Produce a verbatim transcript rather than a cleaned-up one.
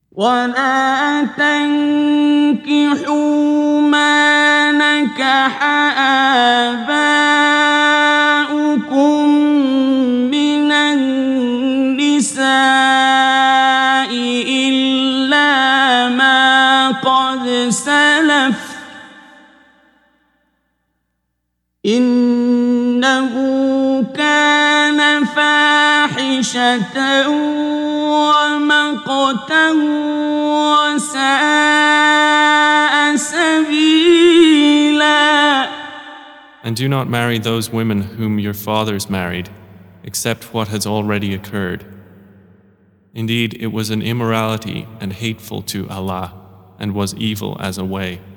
ولا تنكحوا ما نكح آباؤكم من النساء إلا ما قد سلف إنه كان فاحشة ومقتا وساء سبيلا. And do not marry those women whom your fathers married, except what has already occurred. Indeed, it was an immorality and hateful to Allah, and was evil as a way.